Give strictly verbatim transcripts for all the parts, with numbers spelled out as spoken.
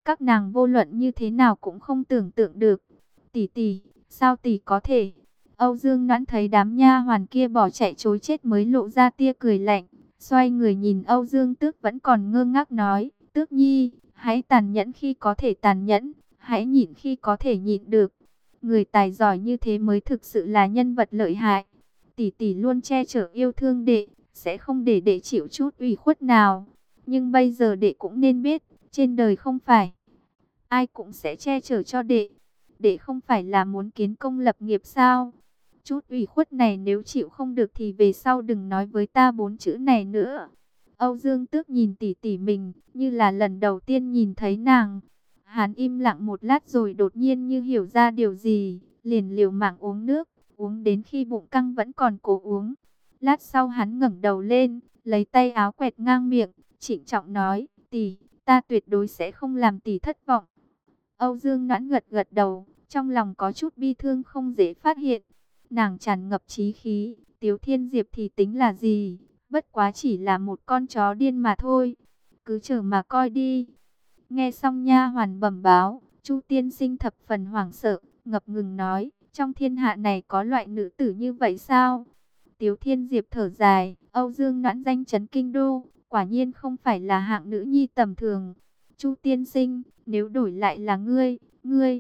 Các nàng vô luận như thế nào cũng không tưởng tượng được. Tỷ tỷ, sao tỷ có thể? Âu Dương Noãn thấy đám nha hoàn kia bỏ chạy trối chết mới lộ ra tia cười lạnh. Xoay người nhìn Âu Dương Tước vẫn còn ngơ ngác nói, Tước Nhi, hãy tàn nhẫn khi có thể tàn nhẫn, hãy nhịn khi có thể nhịn được. Người tài giỏi như thế mới thực sự là nhân vật lợi hại. Tỷ tỷ luôn che chở yêu thương đệ, sẽ không để đệ chịu chút ủy khuất nào. Nhưng bây giờ đệ cũng nên biết, trên đời không phải ai cũng sẽ che chở cho đệ. Đệ không phải là muốn kiến công lập nghiệp sao? Chút ủy khuất này nếu chịu không được thì về sau đừng nói với ta bốn chữ này nữa. Âu Dương Tước nhìn tỷ tỷ mình, như là lần đầu tiên nhìn thấy nàng. Hắn im lặng một lát rồi đột nhiên như hiểu ra điều gì, liền liều mạng uống nước, uống đến khi bụng căng vẫn còn cố uống. Lát sau hắn ngẩng đầu lên, lấy tay áo quẹt ngang miệng, trịnh trọng nói, tỷ, ta tuyệt đối sẽ không làm tỷ thất vọng. Âu Dương Noãn gật gật đầu, trong lòng có chút bi thương không dễ phát hiện. Nàng tràn ngập chí khí, Tiếu Thiên Diệp thì tính là gì, bất quá chỉ là một con chó điên mà thôi. Cứ chờ mà coi đi. Nghe xong nha hoàn bẩm báo, Chu tiên sinh thập phần hoảng sợ, ngập ngừng nói, trong thiên hạ này có loại nữ tử như vậy sao? Tiếu Thiên Diệp thở dài, Âu Dương Noãn danh chấn kinh đô, quả nhiên không phải là hạng nữ nhi tầm thường. Chu tiên sinh, nếu đổi lại là ngươi, ngươi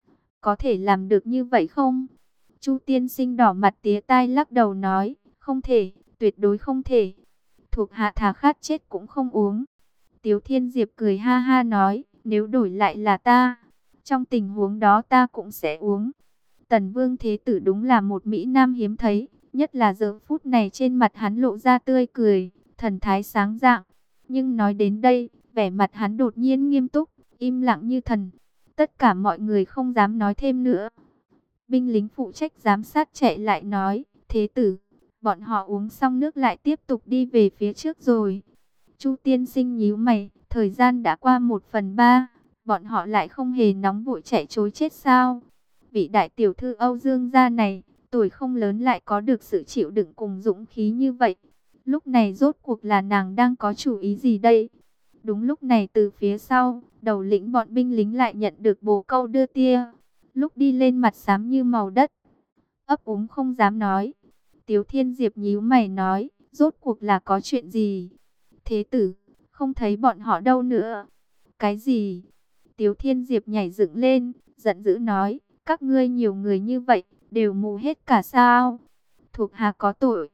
có thể làm được như vậy không? Chu tiên sinh đỏ mặt tía tai lắc đầu nói, không thể, tuyệt đối không thể. Thuộc hạ thà khát chết cũng không uống. Tiếu Thiên Diệp cười ha ha nói, nếu đổi lại là ta, trong tình huống đó ta cũng sẽ uống. Tần Vương Thế Tử đúng là một mỹ nam hiếm thấy, nhất là giờ phút này trên mặt hắn lộ ra tươi cười, thần thái sáng rạng. Nhưng nói đến đây, vẻ mặt hắn đột nhiên nghiêm túc, im lặng như thần. Tất cả mọi người không dám nói thêm nữa. Binh lính phụ trách giám sát chạy lại nói, Thế Tử, bọn họ uống xong nước lại tiếp tục đi về phía trước rồi. Chu tiên sinh nhíu mày, thời gian đã qua một phần ba, bọn họ lại không hề nóng vội chạy trối chết sao? Vị đại tiểu thư Âu Dương gia này, tuổi không lớn lại có được sự chịu đựng cùng dũng khí như vậy. Lúc này rốt cuộc là nàng đang có chủ ý gì đây? Đúng lúc này từ phía sau, đầu lĩnh bọn binh lính lại nhận được bồ câu đưa tia. Lúc đi lên mặt xám như màu đất, ấp úng không dám nói. Tiếu Thiên Diệp nhíu mày nói, rốt cuộc là có chuyện gì? Thế tử, không thấy bọn họ đâu nữa. Cái gì? Tiếu Thiên Diệp nhảy dựng lên, giận dữ nói, các ngươi nhiều người như vậy, đều mù hết cả sao? Thuộc hạ có tội.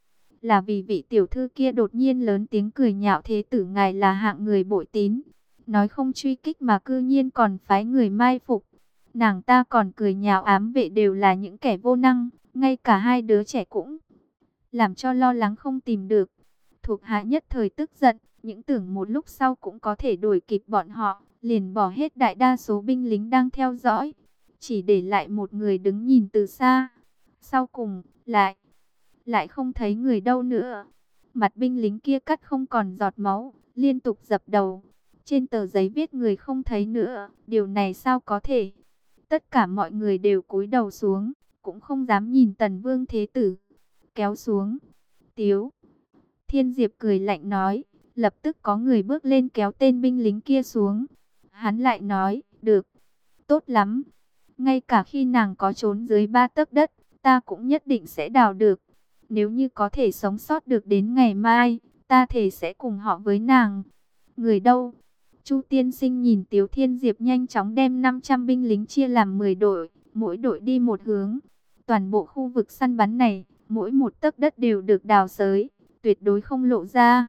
Là vì vị tiểu thư kia đột nhiên lớn tiếng cười nhạo thế tử ngài là hạng người bội tín. Nói không truy kích mà cư nhiên còn phái người mai phục. Nàng ta còn cười nhạo ám vệ đều là những kẻ vô năng, ngay cả hai đứa trẻ cũng làm cho lo lắng không tìm được. Thuộc hạ nhất thời tức giận, những tưởng một lúc sau cũng có thể đuổi kịp bọn họ, liền bỏ hết đại đa số binh lính đang theo dõi, chỉ để lại một người đứng nhìn từ xa. Sau cùng, lại, lại không thấy người đâu nữa. Mặt binh lính kia cắt không còn giọt máu, liên tục dập đầu. Trên tờ giấy viết người không thấy nữa, điều này sao có thể? Tất cả mọi người đều cúi đầu xuống, cũng không dám nhìn Tần Vương Thế Tử. Kéo xuống. Tiếu Thiên Diệp cười lạnh nói, lập tức có người bước lên kéo tên binh lính kia xuống. Hắn lại nói, được, tốt lắm. Ngay cả khi nàng có trốn dưới ba tấc đất, ta cũng nhất định sẽ đào được. Nếu như có thể sống sót được đến ngày mai, ta thề sẽ cùng họ với nàng. Người đâu? Chu tiên sinh nhìn Tiếu Thiên Diệp nhanh chóng đem năm trăm binh lính chia làm mười đội, mỗi đội đi một hướng. Toàn bộ khu vực săn bắn này, mỗi một tấc đất đều được đào xới, tuyệt đối không lộ ra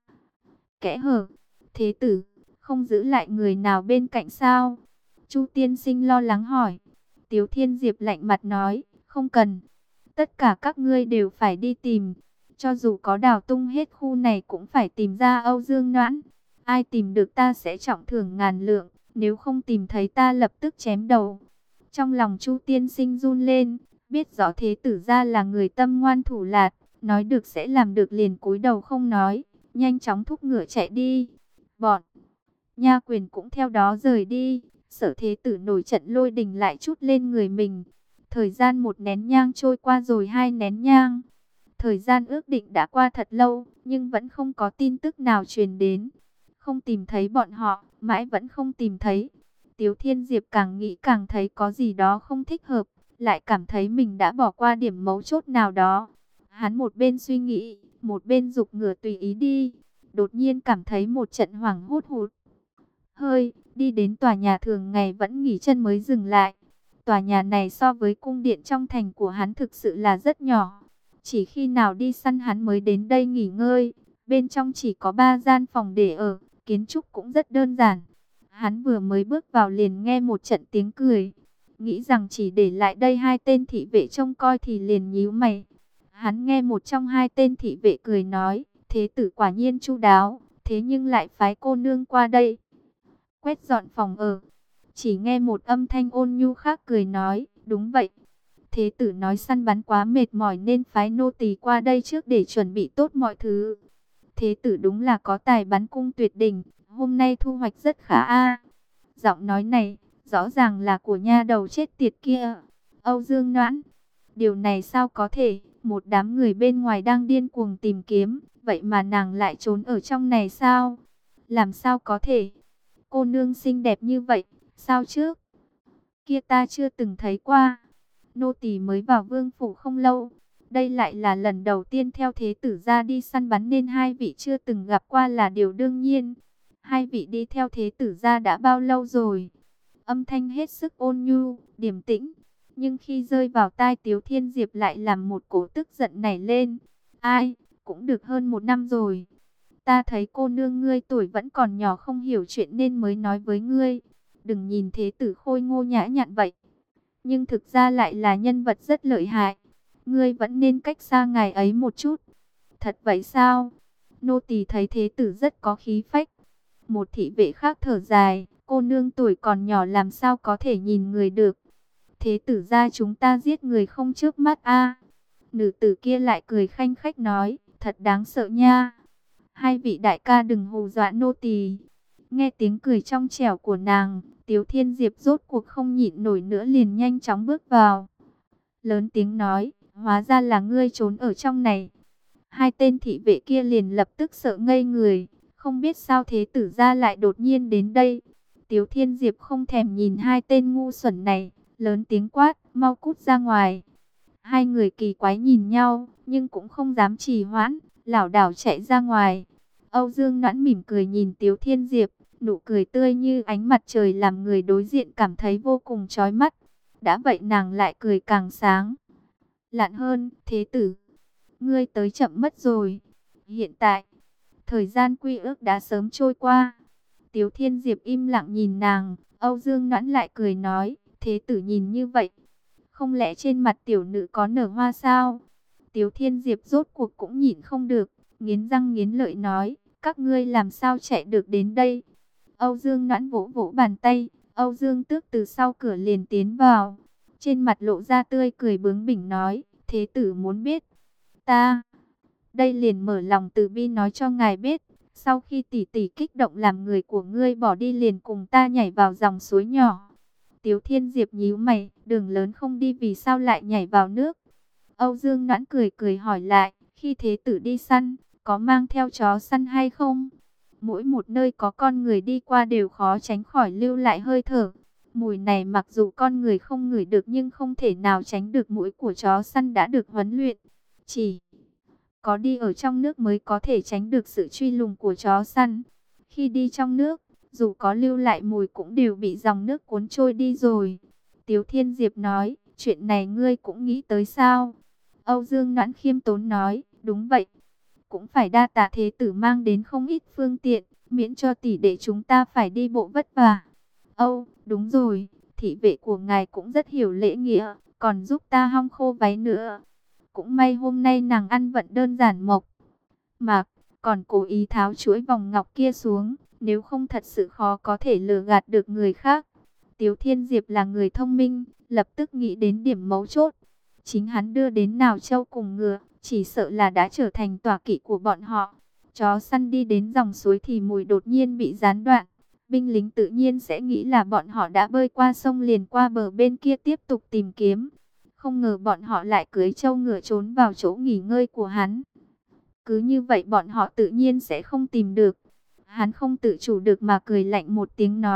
kẽ hở. Thế tử, không giữ lại người nào bên cạnh sao? Chu tiên sinh lo lắng hỏi. Tiếu Thiên Diệp lạnh mặt nói, không cần. Tất cả các ngươi đều phải đi tìm. Cho dù có đào tung hết khu này cũng phải tìm ra Âu Dương Noãn. Ai tìm được ta sẽ trọng thưởng ngàn lượng. Nếu không tìm thấy ta lập tức chém đầu. Trong lòng Chu tiên sinh run lên. Biết rõ thế tử ra là người tâm ngoan thủ lạt. Nói được sẽ làm được liền cúi đầu không nói. Nhanh chóng thúc ngựa chạy đi. Bọn nha quyền cũng theo đó rời đi. Sở thế tử nổi trận lôi đình lại chút lên người mình. Thời gian một nén nhang trôi qua rồi hai nén nhang. Thời gian ước định đã qua thật lâu, nhưng vẫn không có tin tức nào truyền đến. Không tìm thấy bọn họ, mãi vẫn không tìm thấy. Tiếu Thiên Diệp càng nghĩ càng thấy có gì đó không thích hợp, lại cảm thấy mình đã bỏ qua điểm mấu chốt nào đó. Hắn một bên suy nghĩ, một bên giục ngựa tùy ý đi. Đột nhiên cảm thấy một trận hoảng hốt hụt hơi, đi đến tòa nhà thường ngày vẫn nghỉ chân mới dừng lại. Tòa nhà này so với cung điện trong thành của hắn thực sự là rất nhỏ. Chỉ khi nào đi săn hắn mới đến đây nghỉ ngơi. Bên trong chỉ có ba gian phòng để ở, kiến trúc cũng rất đơn giản. Hắn vừa mới bước vào liền nghe một trận tiếng cười. Nghĩ rằng chỉ để lại đây hai tên thị vệ trông coi thì liền nhíu mày. Hắn nghe một trong hai tên thị vệ cười nói, thế tử quả nhiên chu đáo, thế nhưng lại phái cô nương qua đây quét dọn phòng ở. Chỉ nghe một âm thanh ôn nhu khác cười nói, đúng vậy. Thế tử nói săn bắn quá mệt mỏi nên phái nô tỳ qua đây trước để chuẩn bị tốt mọi thứ. Thế tử đúng là có tài bắn cung tuyệt đỉnh, hôm nay thu hoạch rất khá a. Giọng nói này, rõ ràng là của nha đầu chết tiệt kia, Âu Dương Noãn. Điều này sao có thể, một đám người bên ngoài đang điên cuồng tìm kiếm, vậy mà nàng lại trốn ở trong này sao? Làm sao có thể? Cô nương xinh đẹp như vậy, sao trước kia ta chưa từng thấy qua. Nô tỳ mới vào vương phủ không lâu, đây lại là lần đầu tiên theo thế tử ra đi săn bắn nên hai vị chưa từng gặp qua là điều đương nhiên. Hai vị đi theo thế tử ra đã bao lâu rồi? Âm thanh hết sức ôn nhu, điềm tĩnh, nhưng khi rơi vào tai Tiếu Thiên Diệp lại làm một cổ tức giận nảy lên. Ai, cũng được hơn một năm rồi. Ta thấy cô nương ngươi tuổi vẫn còn nhỏ không hiểu chuyện nên mới nói với ngươi. Đừng nhìn thế tử khôi ngô nhã nhặn vậy, nhưng thực ra lại là nhân vật rất lợi hại. Ngươi vẫn nên cách xa ngài ấy một chút. Thật vậy sao? Nô tỳ thấy thế tử rất có khí phách. Một thị vệ khác thở dài, cô nương tuổi còn nhỏ làm sao có thể nhìn người được. Thế tử ra chúng ta giết người không trước mắt a. Nữ tử kia lại cười khanh khách nói, thật đáng sợ nha. Hai vị đại ca đừng hù dọa nô tỳ. Nghe tiếng cười trong trẻo của nàng, Tiếu Thiên Diệp rốt cuộc không nhịn nổi nữa liền nhanh chóng bước vào. Lớn tiếng nói, hóa ra là ngươi trốn ở trong này. Hai tên thị vệ kia liền lập tức sợ ngây người, không biết sao thế tử gia lại đột nhiên đến đây. Tiếu Thiên Diệp không thèm nhìn hai tên ngu xuẩn này, lớn tiếng quát, mau cút ra ngoài. Hai người kỳ quái nhìn nhau, nhưng cũng không dám trì hoãn, lảo đảo chạy ra ngoài. Âu Dương Noãn mỉm cười nhìn Tiếu Thiên Diệp, nụ cười tươi như ánh mặt trời làm người đối diện cảm thấy vô cùng chói mắt. Đã vậy nàng lại cười càng sáng lạn hơn, thế tử, ngươi tới chậm mất rồi. Hiện tại, thời gian quy ước đã sớm trôi qua. Tiếu Thiên Diệp im lặng nhìn nàng, Âu Dương Noãn lại cười nói, thế tử nhìn như vậy, không lẽ trên mặt tiểu nữ có nở hoa sao? Tiếu Thiên Diệp rốt cuộc cũng nhịn không được, nghiến răng nghiến lợi nói, các ngươi làm sao chạy được đến đây? Âu Dương Noãn vỗ vỗ bàn tay, Âu Dương Tước từ sau cửa liền tiến vào. Trên mặt lộ ra tươi cười bướng bỉnh nói, thế tử muốn biết, ta đây liền mở lòng từ bi nói cho ngài biết. Sau khi tỷ tỷ kích động làm người của ngươi bỏ đi liền cùng ta nhảy vào dòng suối nhỏ. Tiếu Thiên Diệp nhíu mày, đường lớn không đi vì sao lại nhảy vào nước? Âu Dương Noãn cười cười hỏi lại, khi thế tử đi săn, có mang theo chó săn hay không? Mỗi một nơi có con người đi qua đều khó tránh khỏi lưu lại hơi thở. Mùi này mặc dù con người không ngửi được nhưng không thể nào tránh được mũi của chó săn đã được huấn luyện. Chỉ có đi ở trong nước mới có thể tránh được sự truy lùng của chó săn. Khi đi trong nước, dù có lưu lại mùi cũng đều bị dòng nước cuốn trôi đi rồi. Tiếu Thiên Diệp nói, chuyện này ngươi cũng nghĩ tới sao? Âu Dương Noãn khiêm tốn nói, đúng vậy. Cũng phải đa tạ thế tử mang đến không ít phương tiện, miễn cho tỷ đệ chúng ta phải đi bộ vất vả. Âu, đúng rồi, thị vệ của ngài cũng rất hiểu lễ nghĩa, còn giúp ta hong khô váy nữa. Cũng may hôm nay nàng ăn vận đơn giản mộc mạc, còn cố ý tháo chuỗi vòng ngọc kia xuống, nếu không thật sự khó có thể lừa gạt được người khác. Tiếu Thiên Diệp là người thông minh, lập tức nghĩ đến điểm mấu chốt. Chính hắn đưa đến Nào Châu cùng ngựa, chỉ sợ là đã trở thành tọa kỵ của bọn họ. Chó săn đi đến dòng suối thì mùi đột nhiên bị gián đoạn. Binh lính tự nhiên sẽ nghĩ là bọn họ đã bơi qua sông liền qua bờ bên kia tiếp tục tìm kiếm. Không ngờ bọn họ lại cưỡi trâu ngựa trốn vào chỗ nghỉ ngơi của hắn. Cứ như vậy bọn họ tự nhiên sẽ không tìm được. Hắn không tự chủ được mà cười lạnh một tiếng nói,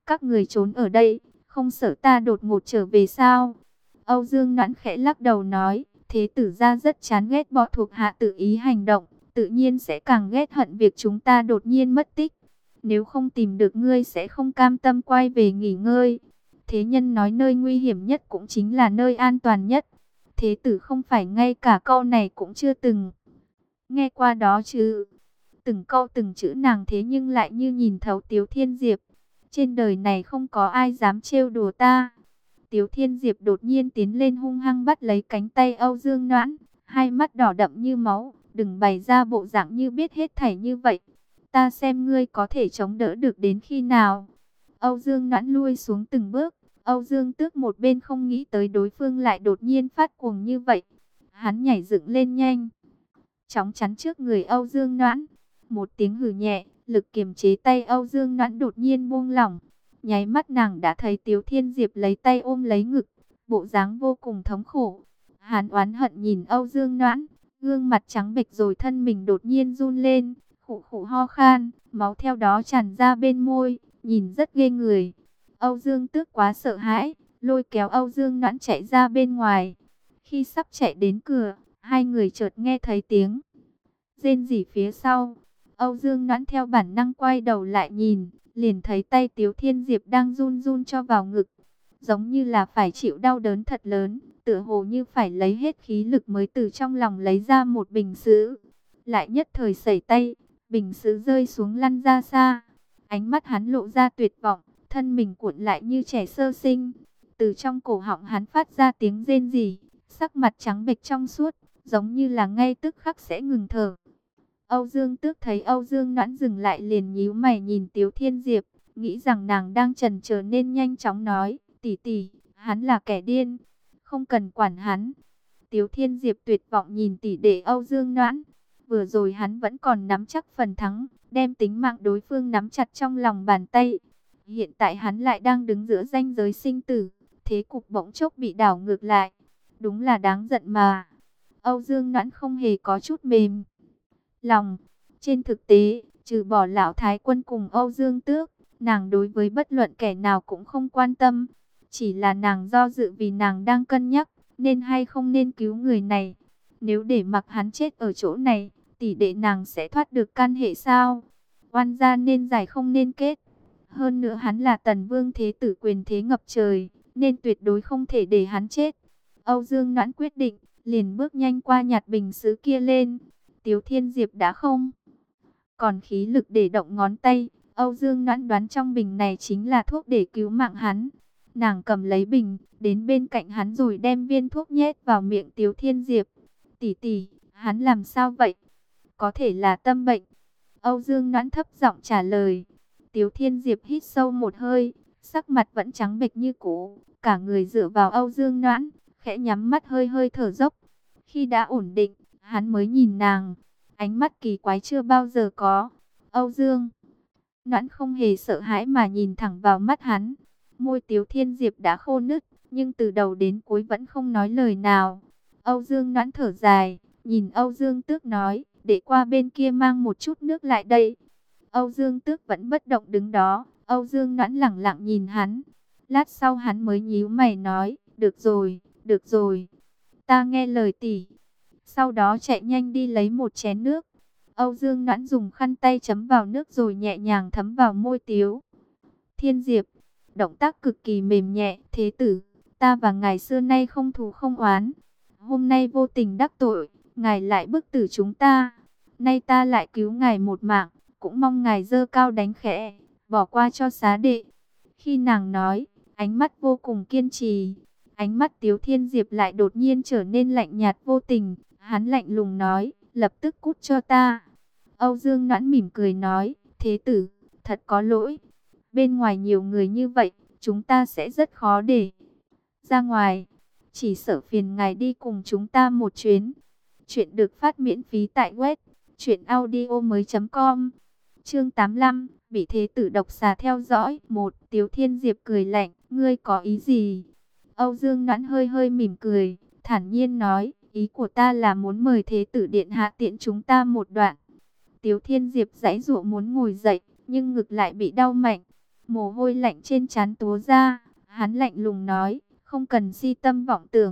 Các người trốn ở đây, không sợ ta đột ngột trở về sao? Âu Dương Noãn khẽ lắc đầu nói, thế tử gia rất chán ghét bọn thuộc hạ tự ý hành động, tự nhiên sẽ càng ghét hận việc chúng ta đột nhiên mất tích. Nếu không tìm được ngươi sẽ không cam tâm quay về nghỉ ngơi. Thế nhân nói nơi nguy hiểm nhất cũng chính là nơi an toàn nhất. Thế tử không phải ngay cả câu này cũng chưa từng nghe qua đó chứ? Từng câu từng chữ nàng thế nhưng lại như nhìn thấu Tiếu Thiên Diệp. Trên đời này không có ai dám trêu đùa ta. Tiếu Thiên Diệp đột nhiên tiến lên hung hăng bắt lấy cánh tay Âu Dương Noãn, hai mắt đỏ đậm như máu, đừng bày ra bộ dạng như biết hết thảy như vậy. Ta xem ngươi có thể chống đỡ được đến khi nào. Âu Dương Noãn lui xuống từng bước, Âu Dương Tước một bên không nghĩ tới đối phương lại đột nhiên phát cuồng như vậy. Hắn nhảy dựng lên nhanh, chóng chắn trước người Âu Dương Noãn. Một tiếng hừ nhẹ, lực kiềm chế tay Âu Dương Noãn đột nhiên buông lỏng. Nháy mắt nàng đã thấy Tiếu Thiên Diệp lấy tay ôm lấy ngực, bộ dáng vô cùng thống khổ. Hắn oán hận nhìn Âu Dương Noãn, gương mặt trắng bệch rồi thân mình đột nhiên run lên, khụ khụ ho khan, máu theo đó tràn ra bên môi, nhìn rất ghê người. Âu Dương Tước quá sợ hãi, lôi kéo Âu Dương Noãn chạy ra bên ngoài. Khi sắp chạy đến cửa, hai người chợt nghe thấy tiếng rên rỉ phía sau. Âu Dương Noãn theo bản năng quay đầu lại nhìn, liền thấy tay Tiếu Thiên Diệp đang run run cho vào ngực, giống như là phải chịu đau đớn thật lớn, tựa hồ như phải lấy hết khí lực mới từ trong lòng lấy ra một bình sữa. Lại nhất thời sẩy tay, bình sữa rơi xuống lăn ra xa. Ánh mắt hắn lộ ra tuyệt vọng, thân mình cuộn lại như trẻ sơ sinh. Từ trong cổ họng hắn phát ra tiếng rên rỉ, sắc mặt trắng bệch trong suốt, giống như là ngay tức khắc sẽ ngừng thở. Âu Dương Tước thấy Âu Dương Noãn dừng lại liền nhíu mày nhìn Tiếu Thiên Diệp, nghĩ rằng nàng đang chần chờ nên nhanh chóng nói, tỷ tỷ, hắn là kẻ điên, không cần quản hắn. Tiếu Thiên Diệp tuyệt vọng nhìn tỷ đệ Âu Dương Noãn, vừa rồi hắn vẫn còn nắm chắc phần thắng, đem tính mạng đối phương nắm chặt trong lòng bàn tay. Hiện tại hắn lại đang đứng giữa ranh giới sinh tử, thế cục bỗng chốc bị đảo ngược lại, đúng là đáng giận mà. Âu Dương Noãn không hề có chút mềm lòng. Trên thực tế, trừ bỏ lão thái quân cùng Âu Dương Tước, nàng đối với bất luận kẻ nào cũng không quan tâm. Chỉ là nàng do dự vì nàng đang cân nhắc, nên hay không nên cứu người này. Nếu để mặc hắn chết ở chỗ này, tỷ đệ nàng sẽ thoát được căn hệ sao? Oan gia nên giải không nên kết. Hơn nữa hắn là Tần Vương thế tử quyền thế ngập trời, nên tuyệt đối không thể để hắn chết. Âu Dương Noãn quyết định, liền bước nhanh qua nhặt bình sứ kia lên. Tiếu Thiên Diệp đã không còn khí lực để động ngón tay. Âu Dương Noãn đoán trong bình này chính là thuốc để cứu mạng hắn. Nàng cầm lấy bình, đến bên cạnh hắn rồi đem viên thuốc nhét vào miệng Tiếu Thiên Diệp. Tỷ tỷ, hắn làm sao vậy? Có thể là tâm bệnh. Âu Dương Noãn thấp giọng trả lời. Tiếu Thiên Diệp hít sâu một hơi, sắc mặt vẫn trắng bệch như cũ, cả người dựa vào Âu Dương Noãn, khẽ nhắm mắt hơi hơi thở dốc. Khi đã ổn định, hắn mới nhìn nàng, ánh mắt kỳ quái chưa bao giờ có. Âu Dương Noãn không hề sợ hãi mà nhìn thẳng vào mắt hắn. Môi Tiếu Thiên Diệp đã khô nứt, nhưng từ đầu đến cuối vẫn không nói lời nào. Âu Dương Noãn thở dài, nhìn Âu Dương Tước nói, để qua bên kia mang một chút nước lại đây. Âu Dương Tước vẫn bất động đứng đó. Âu Dương Noãn lẳng lặng nhìn hắn. Lát sau hắn mới nhíu mày nói, được rồi, được rồi, ta nghe lời tỷ. Sau đó chạy nhanh đi lấy một chén nước. Âu Dương Noãn dùng khăn tay chấm vào nước rồi nhẹ nhàng thấm vào môi Tiếu Thiên Diệp. Động tác cực kỳ mềm nhẹ. Thế tử, ta và ngài xưa nay không thù không oán. Hôm nay vô tình đắc tội, ngài lại bức tử chúng ta. Nay ta lại cứu ngài một mạng, cũng mong ngài giơ cao đánh khẽ, bỏ qua cho xá đệ. Khi nàng nói, ánh mắt vô cùng kiên trì. Ánh mắt Tiếu Thiên Diệp lại đột nhiên trở nên lạnh nhạt vô tình. Hắn lạnh lùng nói, lập tức cút cho ta. Âu Dương Noãn mỉm cười nói, thế tử, thật có lỗi. Bên ngoài nhiều người như vậy, chúng ta sẽ rất khó để ra ngoài. Chỉ sợ phiền ngài đi cùng chúng ta một chuyến. Chuyện được phát miễn phí tại web truyện audio mới chấm com. Chương tám mươi lăm, bị thế tử độc xà theo dõi. Một, Tiếu Thiên Diệp cười lạnh, ngươi có ý gì? Âu Dương Noãn hơi hơi mỉm cười, thản nhiên nói, ý của ta là muốn mời thế tử điện hạ tiện chúng ta một đoạn. Tiếu Thiên Diệp giãy giụa muốn ngồi dậy, nhưng ngực lại bị đau mạnh. Mồ hôi lạnh trên trán túa ra, hắn lạnh lùng nói, không cần si tâm vọng tưởng.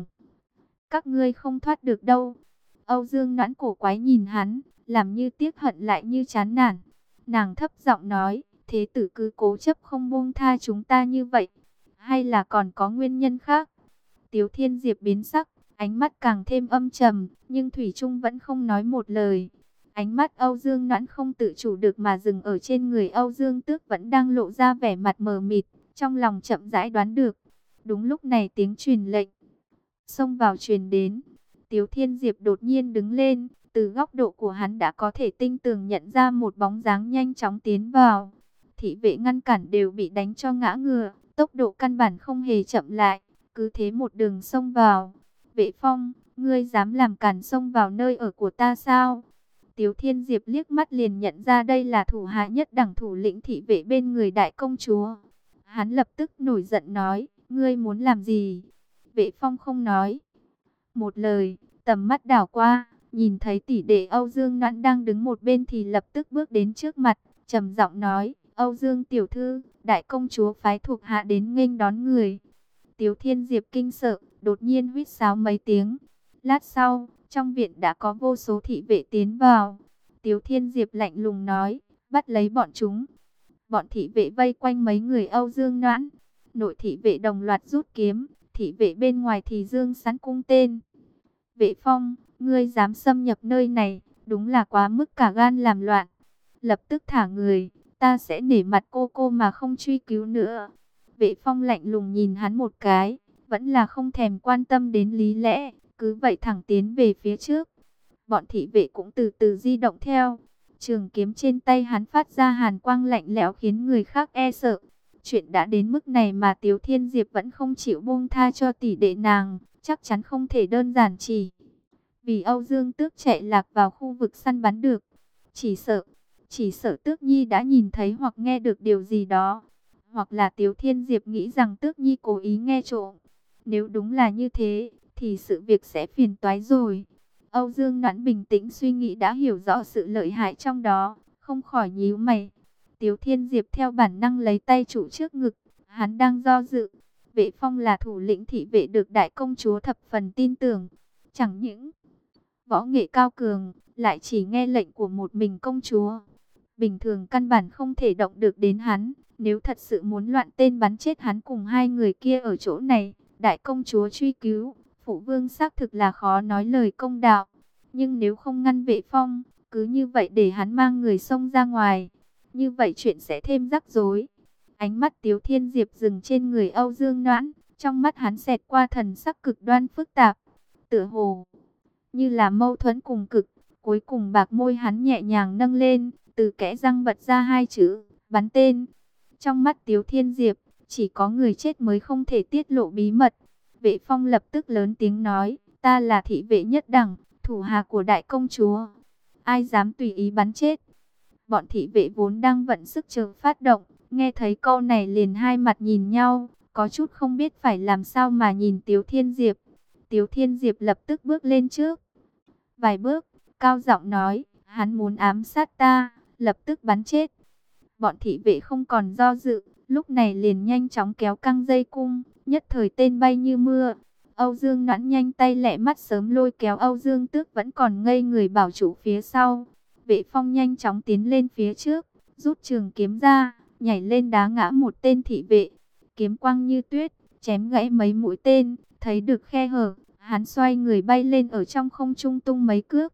Các ngươi không thoát được đâu. Âu Dương Noãn cổ quái nhìn hắn, làm như tiếc hận lại như chán nản. Nàng thấp giọng nói, thế tử cứ cố chấp không buông tha chúng ta như vậy, hay là còn có nguyên nhân khác? Tiếu Thiên Diệp biến sắc, ánh mắt càng thêm âm trầm, nhưng thủy chung vẫn không nói một lời. Ánh mắt Âu Dương Noãn không tự chủ được mà dừng ở trên người Âu Dương Tước vẫn đang lộ ra vẻ mặt mờ mịt, trong lòng chậm rãi đoán được. Đúng lúc này tiếng truyền lệnh xông vào truyền đến. Tiếu Thiên Diệp đột nhiên đứng lên, từ góc độ của hắn đã có thể tinh tường nhận ra một bóng dáng nhanh chóng tiến vào. Thị vệ ngăn cản đều bị đánh cho ngã ngửa, tốc độ căn bản không hề chậm lại, cứ thế một đường xông vào. Vệ Phong, ngươi dám làm cản xông vào nơi ở của ta sao? Tiếu Thiên Diệp liếc mắt liền nhận ra đây là thủ hạ nhất đẳng thủ lĩnh thị vệ bên người đại công chúa. Hắn lập tức nổi giận nói, ngươi muốn làm gì? Vệ Phong không nói một lời, tầm mắt đảo qua, nhìn thấy tỷ đệ Âu Dương Noãn đang đứng một bên thì lập tức bước đến trước mặt, trầm giọng nói, Âu Dương tiểu thư, đại công chúa phái thuộc hạ đến nghênh đón người. Tiếu Thiên Diệp kinh sợ, đột nhiên huýt sáo mấy tiếng. Lát sau, trong viện đã có vô số thị vệ tiến vào. Tiếu Thiên Diệp lạnh lùng nói, bắt lấy bọn chúng. Bọn thị vệ vây quanh mấy người Âu Dương Noãn. Nội thị vệ đồng loạt rút kiếm, thị vệ bên ngoài thì dương sắn cung tên. Vệ Phong, ngươi dám xâm nhập nơi này, đúng là quá mức cả gan làm loạn. Lập tức thả người, ta sẽ nể mặt cô cô mà không truy cứu nữa. Vệ Phong lạnh lùng nhìn hắn một cái, vẫn là không thèm quan tâm đến lý lẽ, cứ vậy thẳng tiến về phía trước. Bọn thị vệ cũng từ từ di động theo. Trường kiếm trên tay hắn phát ra hàn quang lạnh lẽo khiến người khác e sợ. Chuyện đã đến mức này mà Tiếu Thiên Diệp vẫn không chịu buông tha cho tỷ đệ nàng, chắc chắn không thể đơn giản chỉ vì Âu Dương Tước chạy lạc vào khu vực săn bắn được. Chỉ sợ, chỉ sợ Tước Nhi đã nhìn thấy hoặc nghe được điều gì đó, hoặc là Tiếu Thiên Diệp nghĩ rằng Tước Nhi cố ý nghe trộm. Nếu đúng là như thế, thì sự việc sẽ phiền toái rồi. Âu Dương Noãn bình tĩnh suy nghĩ đã hiểu rõ sự lợi hại trong đó, không khỏi nhíu mày. Tiếu Thiên Diệp theo bản năng lấy tay trụ trước ngực, hắn đang do dự. Vệ Phong là thủ lĩnh thị vệ được đại công chúa thập phần tin tưởng. Chẳng những võ nghệ cao cường, lại chỉ nghe lệnh của một mình công chúa. Bình thường căn bản không thể động được đến hắn. Nếu thật sự muốn loạn tên bắn chết hắn cùng hai người kia ở chỗ này, đại công chúa truy cứu, phụ vương xác thực là khó nói lời công đạo. Nhưng nếu không ngăn Vệ Phong, cứ như vậy để hắn mang người xông ra ngoài, như vậy chuyện sẽ thêm rắc rối. Ánh mắt Tiếu Thiên Diệp dừng trên người Âu Dương Noãn, trong mắt hắn xẹt qua thần sắc cực đoan phức tạp, tựa hồ như là mâu thuẫn cùng cực. Cuối cùng bạc môi hắn nhẹ nhàng nâng lên, từ kẽ răng bật ra hai chữ, bắn tên. Trong mắt Tiếu Thiên Diệp, chỉ có người chết mới không thể tiết lộ bí mật. Vệ Phong lập tức lớn tiếng nói, ta là thị vệ nhất đẳng, thủ hạ của đại công chúa, ai dám tùy ý bắn chết. Bọn thị vệ vốn đang vận sức chờ phát động, nghe thấy câu này liền hai mặt nhìn nhau, có chút không biết phải làm sao mà nhìn Tiếu Thiên Diệp. Tiếu Thiên Diệp lập tức bước lên trước vài bước, cao giọng nói, hắn muốn ám sát ta, lập tức bắn chết. Bọn thị vệ không còn do dự, lúc này liền nhanh chóng kéo căng dây cung, nhất thời tên bay như mưa. Âu Dương Noãn nhanh tay lẹ mắt sớm lôi kéo Âu Dương Tước vẫn còn ngây người bảo chủ phía sau. Vệ Phong nhanh chóng tiến lên phía trước, rút trường kiếm ra, nhảy lên đá ngã một tên thị vệ. Kiếm quang như tuyết, chém gãy mấy mũi tên, thấy được khe hở, hắn xoay người bay lên ở trong không trung tung mấy cước.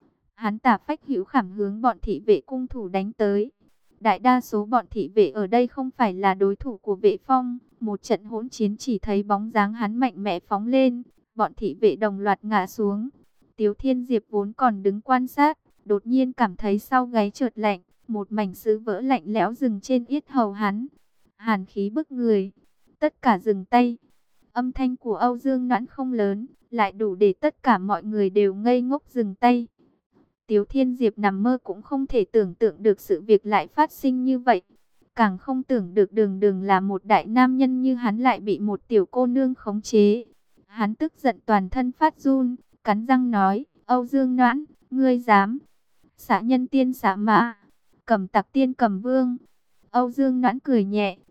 Hắn tả phách hữu khảm hướng bọn thị vệ cung thủ đánh tới. Đại đa số bọn thị vệ ở đây không phải là đối thủ của Vệ Phong. Một trận hỗn chiến chỉ thấy bóng dáng hắn mạnh mẽ phóng lên, bọn thị vệ đồng loạt ngã xuống. Tiếu Thiên Diệp vốn còn đứng quan sát, đột nhiên cảm thấy sau gáy chợt lạnh, một mảnh sứ vỡ lạnh lẽo dừng trên yết hầu hắn. Hàn khí bức người, tất cả dừng tay. Âm thanh của Âu Dương Noãn không lớn, lại đủ để tất cả mọi người đều ngây ngốc dừng tay. Tiếu Thiên Diệp nằm mơ cũng không thể tưởng tượng được sự việc lại phát sinh như vậy. Càng không tưởng được đường đường là một đại nam nhân như hắn lại bị một tiểu cô nương khống chế. Hắn tức giận toàn thân phát run, cắn răng nói, Âu Dương Noãn, ngươi dám xả nhân tiên xả mã, cầm tặc tiên cầm vương. Âu Dương Noãn cười nhẹ,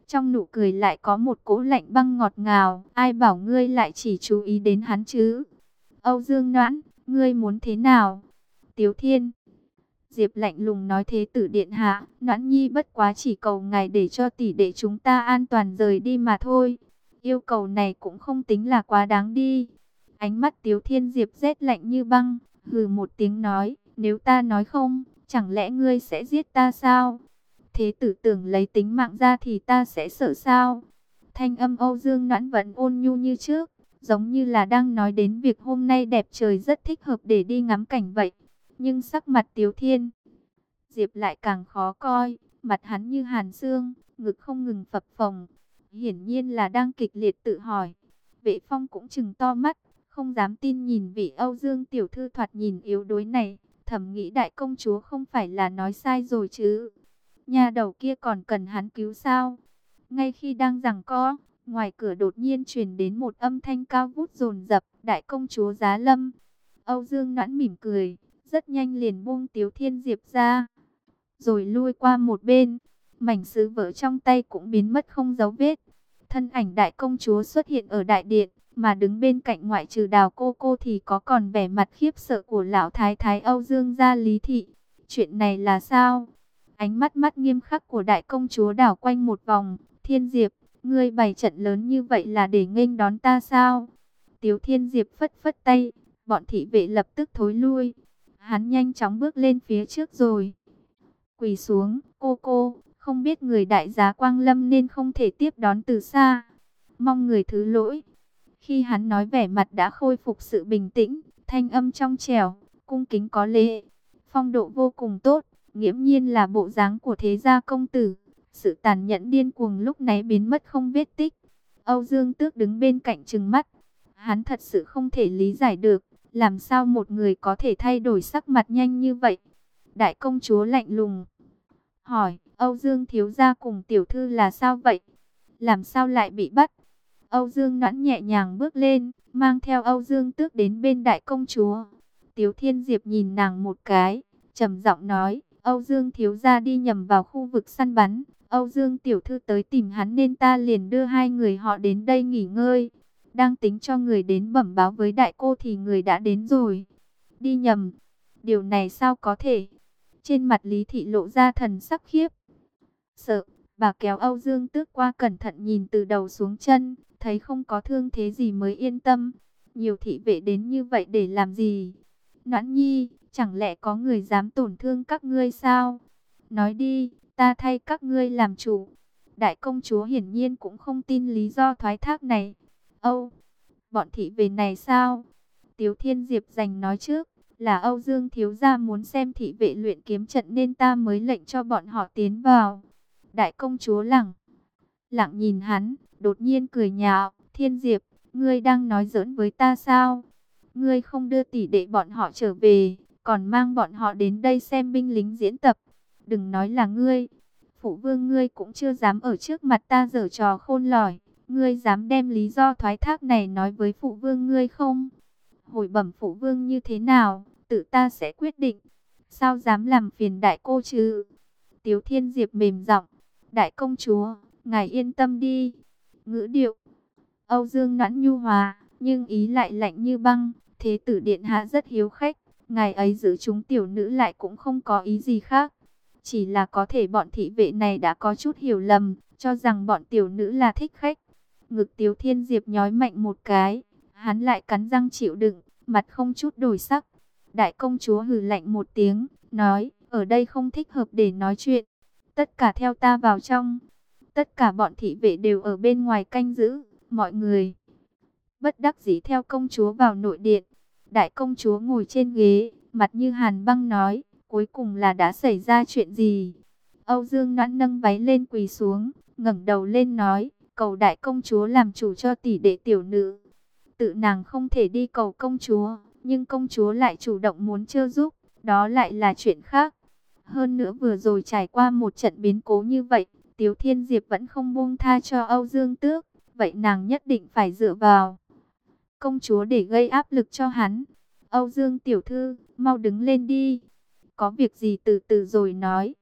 trong nụ cười lại có một cỗ lạnh băng ngọt ngào. Ai bảo ngươi lại chỉ chú ý đến hắn chứ? Âu Dương Noãn, ngươi muốn thế nào? Tiếu Thiên Diệp lạnh lùng nói, thế tử điện hạ, Noãn nhi bất quá chỉ cầu ngài để cho tỷ đệ chúng ta an toàn rời đi mà thôi. Yêu cầu này cũng không tính là quá đáng đi. Ánh mắt Tiếu Thiên Diệp rét lạnh như băng, hừ một tiếng nói, nếu ta nói không, chẳng lẽ ngươi sẽ giết ta sao? Thế tử tưởng lấy tính mạng ra thì ta sẽ sợ sao? Thanh âm Âu Dương Noãn vẫn ôn nhu như trước, giống như là đang nói đến việc hôm nay đẹp trời rất thích hợp để đi ngắm cảnh vậy. Nhưng sắc mặt Tiếu Thiên Diệp lại càng khó coi, mặt hắn như hàn xương, ngực không ngừng phập phồng. Hiển nhiên là đang kịch liệt tự hỏi. Vệ Phong cũng trừng to mắt, không dám tin nhìn vị Âu Dương tiểu thư thoạt nhìn yếu đuối này, thầm nghĩ đại công chúa không phải là nói sai rồi chứ? Nhà đầu kia còn cần hắn cứu sao? Ngay khi đang giằng co, ngoài cửa đột nhiên truyền đến một âm thanh cao vút dồn dập, đại công chúa giá lâm. Âu Dương Noãn mỉm cười, rất nhanh liền buông Tiếu Thiên Diệp ra, rồi lui qua một bên. Mảnh sứ vỡ trong tay cũng biến mất không dấu vết. Thân ảnh đại công chúa xuất hiện ở đại điện, mà đứng bên cạnh ngoại trừ Đào cô cô thì có còn vẻ mặt khiếp sợ của lão thái thái Âu Dương gia Lý thị. Chuyện này là sao? Ánh mắt mắt nghiêm khắc của đại công chúa đảo quanh một vòng. Thiên Diệp, ngươi bày trận lớn như vậy là để nghênh đón ta sao? Tiếu Thiên Diệp phất phất tay, bọn thị vệ lập tức thối lui. Hắn nhanh chóng bước lên phía trước rồi quỳ xuống, cô cô, không biết người đại giá Quang Lâm nên không thể tiếp đón từ xa. Mong người thứ lỗi. Khi hắn nói, vẻ mặt đã khôi phục sự bình tĩnh, thanh âm trong trẻo, cung kính có lễ, phong độ vô cùng tốt, nghiễm nhiên là bộ dáng của thế gia công tử. Sự tàn nhẫn điên cuồng lúc nãy biến mất không vết tích. Âu Dương Tước đứng bên cạnh trừng mắt. Hắn thật sự không thể lý giải được, làm sao một người có thể thay đổi sắc mặt nhanh như vậy. Đại công chúa lạnh lùng hỏi, Âu Dương thiếu gia cùng tiểu thư là sao vậy? Làm sao lại bị bắt? Âu Dương Noãn nhẹ nhàng bước lên, mang theo Âu Dương Tước đến bên đại công chúa. Tiếu Thiên Diệp nhìn nàng một cái, trầm giọng nói, Âu Dương thiếu gia đi nhầm vào khu vực săn bắn. Âu Dương tiểu thư tới tìm hắn nên ta liền đưa hai người họ đến đây nghỉ ngơi. Đang tính cho người đến bẩm báo với đại cô thì người đã đến rồi. Đi nhầm, điều này sao có thể? Trên mặt Lý thị lộ ra thần sắc khiếp sợ, bà kéo Âu Dương Tước qua cẩn thận nhìn từ đầu xuống chân, thấy không có thương thế gì mới yên tâm. Nhiều thị vệ đến như vậy để làm gì? Noãn nhi, chẳng lẽ có người dám tổn thương các ngươi sao? Nói đi, ta thay các ngươi làm chủ. Đại công chúa hiển nhiên cũng không tin lý do thoái thác này. Âu, bọn thị vệ này sao? Tiếu Thiên Diệp giành nói trước, là Âu Dương thiếu gia muốn xem thị vệ luyện kiếm trận nên ta mới lệnh cho bọn họ tiến vào. Đại công chúa lẳng lặng nhìn hắn, đột nhiên cười nhạo, Thiên Diệp, ngươi đang nói giỡn với ta sao? Ngươi không đưa tỷ đệ bọn họ trở về, còn mang bọn họ đến đây xem binh lính diễn tập. Đừng nói là ngươi, phụ vương ngươi cũng chưa dám ở trước mặt ta giở trò khôn lỏi. Ngươi dám đem lý do thoái thác này nói với phụ vương ngươi không? Hồi bẩm phụ vương như thế nào, tự ta sẽ quyết định. Sao dám làm phiền đại cô chứ? Tiếu Thiên Diệp mềm giọng, đại công chúa, ngài yên tâm đi. Ngữ điệu Âu Dương Noãn nhu hòa, nhưng ý lại lạnh như băng. Thế tử điện hạ rất hiếu khách, ngài ấy giữ chúng tiểu nữ lại cũng không có ý gì khác. Chỉ là có thể bọn thị vệ này đã có chút hiểu lầm, cho rằng bọn tiểu nữ là thích khách. Ngực Tiếu Thiên Diệp nhói mạnh một cái, hắn lại cắn răng chịu đựng, mặt không chút đổi sắc. Đại công chúa hừ lạnh một tiếng, nói, ở đây không thích hợp để nói chuyện. Tất cả theo ta vào trong. Tất cả bọn thị vệ đều ở bên ngoài canh giữ, mọi người bất đắc dĩ theo công chúa vào nội điện. Đại công chúa ngồi trên ghế, mặt như hàn băng nói, cuối cùng là đã xảy ra chuyện gì? Âu Dương Noãn nâng váy lên quỳ xuống, ngẩng đầu lên nói, cầu đại công chúa làm chủ cho tỷ đệ tiểu nữ. Tự nàng không thể đi cầu công chúa, nhưng công chúa lại chủ động muốn trợ giúp, đó lại là chuyện khác. Hơn nữa vừa rồi trải qua một trận biến cố như vậy, Tiếu Thiên Diệp vẫn không buông tha cho Âu Dương Tước, vậy nàng nhất định phải dựa vào công chúa để gây áp lực cho hắn. Âu Dương tiểu thư, mau đứng lên đi. Có việc gì từ từ rồi nói.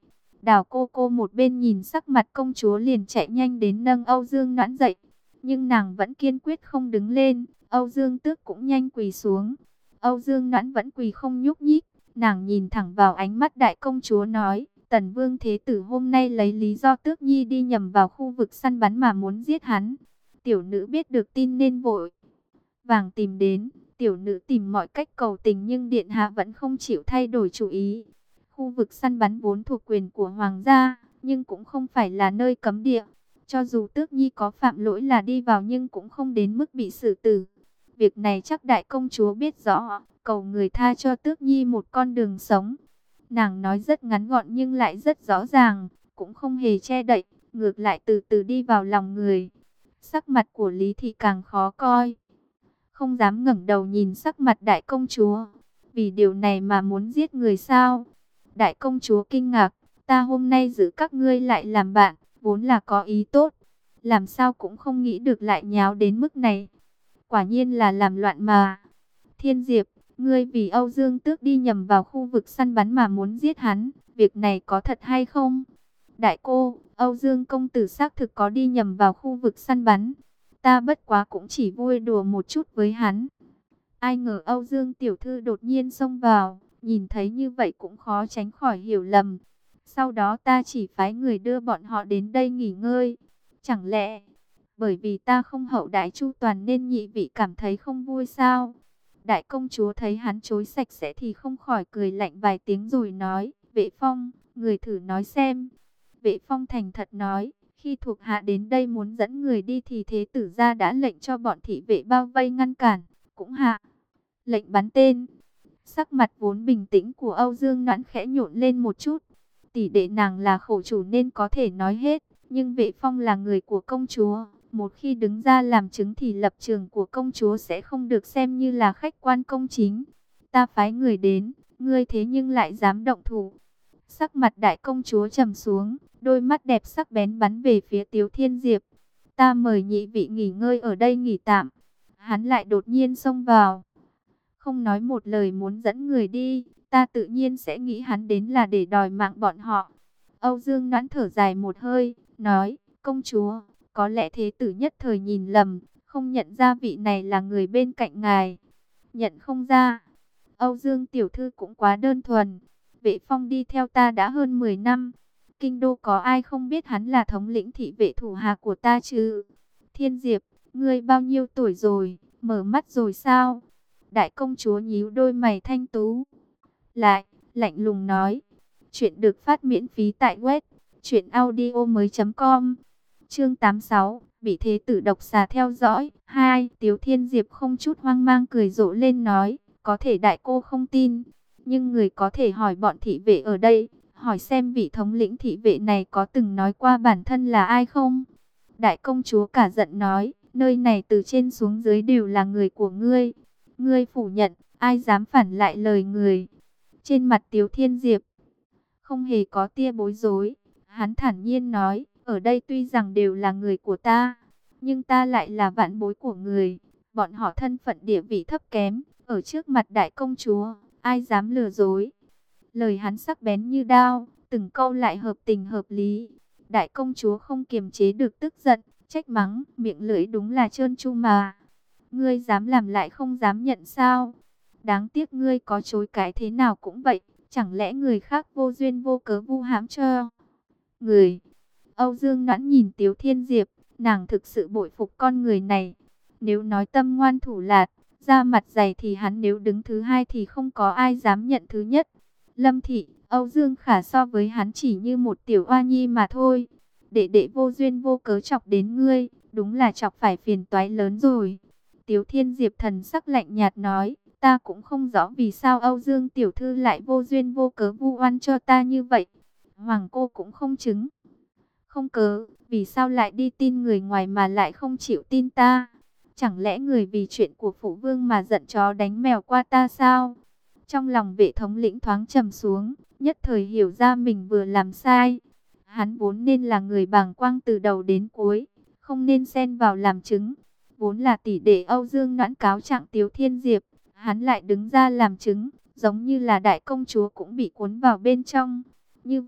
Đào cô cô một bên nhìn sắc mặt công chúa liền chạy nhanh đến nâng Âu Dương Noãn dậy. Nhưng nàng vẫn kiên quyết không đứng lên. Âu Dương Tước cũng nhanh quỳ xuống. Âu Dương Noãn vẫn quỳ không nhúc nhích. Nàng nhìn thẳng vào ánh mắt đại công chúa nói, Tần Vương Thế Tử hôm nay lấy lý do Tước Nhi đi nhầm vào khu vực săn bắn mà muốn giết hắn. Tiểu nữ biết được tin nên vội vàng tìm đến. Tiểu nữ tìm mọi cách cầu tình nhưng điện hạ vẫn không chịu thay đổi chủ ý. Khu vực săn bắn vốn thuộc quyền của hoàng gia, nhưng cũng không phải là nơi cấm địa. Cho dù Tước Nhi có phạm lỗi là đi vào nhưng cũng không đến mức bị xử tử. Việc này chắc đại công chúa biết rõ, cầu người tha cho Tước Nhi một con đường sống. Nàng nói rất ngắn gọn nhưng lại rất rõ ràng, cũng không hề che đậy, ngược lại từ từ đi vào lòng người. Sắc mặt của Lý Thị càng khó coi, không dám ngẩng đầu nhìn sắc mặt đại công chúa. Vì điều này mà muốn giết người sao? Đại công chúa kinh ngạc, ta hôm nay giữ các ngươi lại làm bạn, vốn là có ý tốt. Làm sao cũng không nghĩ được lại nháo đến mức này. Quả nhiên là làm loạn mà. Thiên Diệp, ngươi vì Âu Dương Tước đi nhầm vào khu vực săn bắn mà muốn giết hắn, việc này có thật hay không? Đại cô, Âu Dương công tử xác thực có đi nhầm vào khu vực săn bắn. Ta bất quá cũng chỉ vui đùa một chút với hắn. Ai ngờ Âu Dương tiểu thư đột nhiên xông vào, nhìn thấy như vậy cũng khó tránh khỏi hiểu lầm. Sau đó ta chỉ phái người đưa bọn họ đến đây nghỉ ngơi. Chẳng lẽ bởi vì ta không hậu đãi chu toàn nên nhị vị cảm thấy không vui sao? Đại công chúa thấy hắn chối sạch sẽ thì không khỏi cười lạnh vài tiếng rồi nói, Vệ Phong, người thử nói xem. Vệ Phong thành thật nói, khi thuộc hạ đến đây muốn dẫn người đi thì thế tử gia đã lệnh cho bọn thị vệ bao vây ngăn cản, cũng hạ lệnh bắn tên. Sắc mặt vốn bình tĩnh của Âu Dương Noãn khẽ nhộn lên một chút. Tỷ đệ nàng là khổ chủ nên có thể nói hết, nhưng Vệ Phong là người của công chúa. Một khi đứng ra làm chứng thì lập trường của công chúa sẽ không được xem như là khách quan công chính. Ta phái người đến, ngươi thế nhưng lại dám động thủ. Sắc mặt đại công chúa trầm xuống, đôi mắt đẹp sắc bén bắn về phía Tiếu Thiên Diệp. Ta mời nhị vị nghỉ ngơi ở đây nghỉ tạm. Hắn lại đột nhiên xông vào, không nói một lời muốn dẫn người đi. Ta tự nhiên sẽ nghĩ hắn đến là để đòi mạng bọn họ. Âu Dương Noãn thở dài một hơi, nói, công chúa, có lẽ thế tử nhất thời nhìn lầm, không nhận ra vị này là người bên cạnh ngài. Nhận không ra. Âu Dương tiểu thư cũng quá đơn thuần. Vệ Phong đi theo ta đã hơn mười năm. Kinh đô có ai không biết hắn là thống lĩnh thị vệ thủ hạ của ta chứ? Thiên Diệp, ngươi bao nhiêu tuổi rồi, mở mắt rồi sao? Đại công chúa nhíu đôi mày thanh tú lại, lạnh lùng nói. Chuyện được phát miễn phí tại web truyện audio mới chấm com. Chương tám mươi sáu, bị thế tử độc xà theo dõi. Hai, Tiếu Thiên Diệp không chút hoang mang cười rộ lên nói, có thể đại cô không tin, nhưng người có thể hỏi bọn thị vệ ở đây, hỏi xem vị thống lĩnh thị vệ này có từng nói qua bản thân là ai không? Đại công chúa cả giận nói, nơi này từ trên xuống dưới đều là người của ngươi. Ngươi phủ nhận, ai dám phản lại lời người? Trên mặt Tiếu Thiên Diệp không hề có tia bối rối. Hắn thản nhiên nói, ở đây tuy rằng đều là người của ta, nhưng ta lại là vạn bối của người. Bọn họ thân phận địa vị thấp kém, ở trước mặt đại công chúa, ai dám lừa dối? Lời hắn sắc bén như đao, từng câu lại hợp tình hợp lý. Đại công chúa không kiềm chế được tức giận, trách mắng, miệng lưỡi đúng là trơn tru mà. Ngươi dám làm lại không dám nhận sao? Đáng tiếc ngươi có chối cãi thế nào cũng vậy, chẳng lẽ người khác vô duyên vô cớ vu hãm cho người? Âu Dương Noãn nhìn Tiếu Thiên Diệp, nàng thực sự bội phục con người này. Nếu nói tâm ngoan thủ lạt, da mặt dày thì hắn nếu đứng thứ hai thì không có ai dám nhận thứ nhất. Lâm Thị, Âu Dương Khả so với hắn chỉ như một tiểu oa nhi mà thôi. Đệ đệ vô duyên vô cớ chọc đến ngươi, đúng là chọc phải phiền toái lớn rồi. Tiếu Thiên Diệp thần sắc lạnh nhạt nói, ta cũng không rõ vì sao Âu Dương tiểu thư lại vô duyên vô cớ vu oan cho ta như vậy. Hoàng cô cũng không chứng không cớ, vì sao lại đi tin người ngoài mà lại không chịu tin ta? Chẳng lẽ người vì chuyện của phụ vương mà giận chó đánh mèo qua ta sao? Trong lòng Vệ thống lĩnh thoáng trầm xuống, nhất thời hiểu ra mình vừa làm sai. Hắn vốn nên là người bàng quang từ đầu đến cuối, không nên xen vào làm chứng. Vốn là tỷ đệ Âu Dương Noãn cáo trạng Tiếu Thiên Diệp, hắn lại đứng ra làm chứng, giống như là đại công chúa cũng bị cuốn vào bên trong. Như vậy,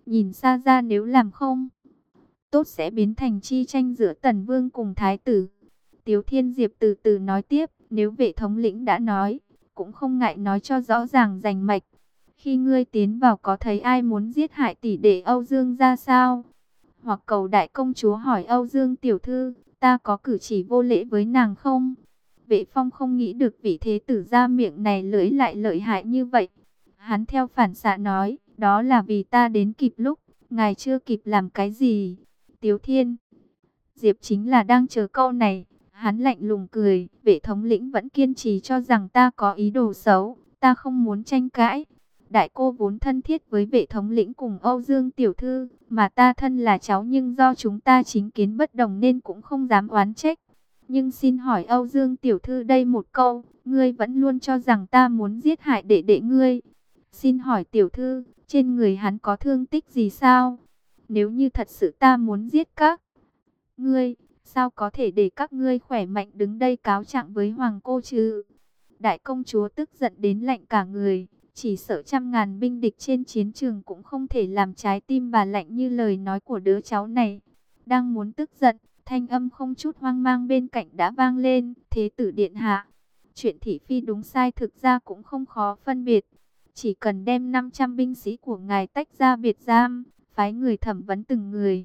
Nhìn xa ra nếu làm không tốt sẽ biến thành chi tranh giữa Tần Vương cùng Thái tử. Tiếu Thiên Diệp từ từ nói tiếp, nếu Vệ thống lĩnh đã nói, cũng không ngại nói cho rõ ràng rành mạch. Khi ngươi tiến vào có thấy ai muốn giết hại tỷ đệ Âu Dương ra sao? Hoặc cầu đại công chúa hỏi Âu Dương tiểu thư, ta có cử chỉ vô lễ với nàng không? Vệ Phong không nghĩ được vị thế tử ra miệng này lưỡi lại lợi hại như vậy. Hắn theo phản xạ nói, đó là vì ta đến kịp lúc, ngài chưa kịp làm cái gì. Tiếu Thiên Diệp chính là đang chờ câu này. Hắn lạnh lùng cười, Vệ thống lĩnh vẫn kiên trì cho rằng ta có ý đồ xấu, ta không muốn tranh cãi. Đại cô vốn thân thiết với Vệ thống lĩnh cùng Âu Dương tiểu thư, mà ta thân là cháu nhưng do chúng ta chính kiến bất đồng nên cũng không dám oán trách. Nhưng xin hỏi Âu Dương tiểu thư đây một câu, ngươi vẫn luôn cho rằng ta muốn giết hại đệ đệ ngươi. Xin hỏi tiểu thư, trên người hắn có thương tích gì sao? Nếu như thật sự ta muốn giết các ngươi, sao có thể để các ngươi khỏe mạnh đứng đây cáo trạng với hoàng cô chứ? Đại công chúa tức giận đến lạnh cả người, chỉ sợ trăm ngàn binh địch trên chiến trường cũng không thể làm trái tim bà lạnh như lời nói của đứa cháu này. Đang muốn tức giận, thanh âm không chút hoang mang bên cạnh đã vang lên, thế tử điện hạ. Chuyện thị phi đúng sai thực ra cũng không khó phân biệt. Chỉ cần đem năm trăm binh sĩ của ngài tách ra biệt giam, phái người thẩm vấn từng người,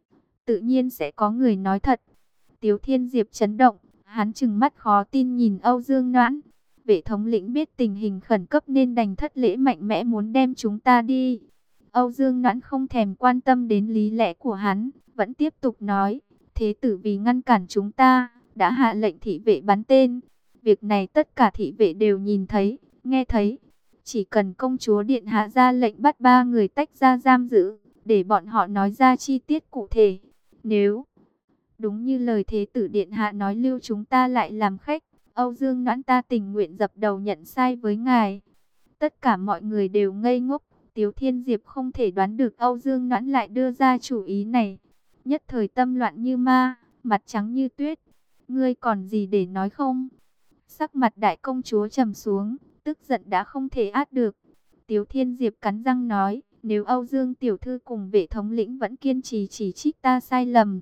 tự nhiên sẽ có người nói thật. Tiếu Thiên Diệp chấn động, hắn trừng mắt khó tin nhìn Âu Dương Noãn. Vệ thống lĩnh biết tình hình khẩn cấp nên đành thất lễ mạnh mẽ muốn đem chúng ta đi. Âu Dương Noãn không thèm quan tâm đến lý lẽ của hắn, vẫn tiếp tục nói, thế tử vì ngăn cản chúng ta, đã hạ lệnh thị vệ bắn tên. Việc này tất cả thị vệ đều nhìn thấy, nghe thấy. Chỉ cần công chúa điện hạ ra lệnh bắt ba người tách ra giam giữ, để bọn họ nói ra chi tiết cụ thể. Nếu đúng như lời thế tử điện hạ nói lưu chúng ta lại làm khách, Âu Dương Noãn ta tình nguyện dập đầu nhận sai với ngài. Tất cả mọi người đều ngây ngốc. Tiếu Thiên Diệp không thể đoán được Âu Dương Noãn lại đưa ra chủ ý này. Nhất thời tâm loạn như ma, mặt trắng như tuyết. Ngươi còn gì để nói không? Sắc mặt đại công chúa trầm xuống, tức giận đã không thể át được. Tiếu Thiên Diệp cắn răng nói, nếu Âu Dương tiểu thư cùng Vệ thống lĩnh vẫn kiên trì chỉ trích ta sai lầm,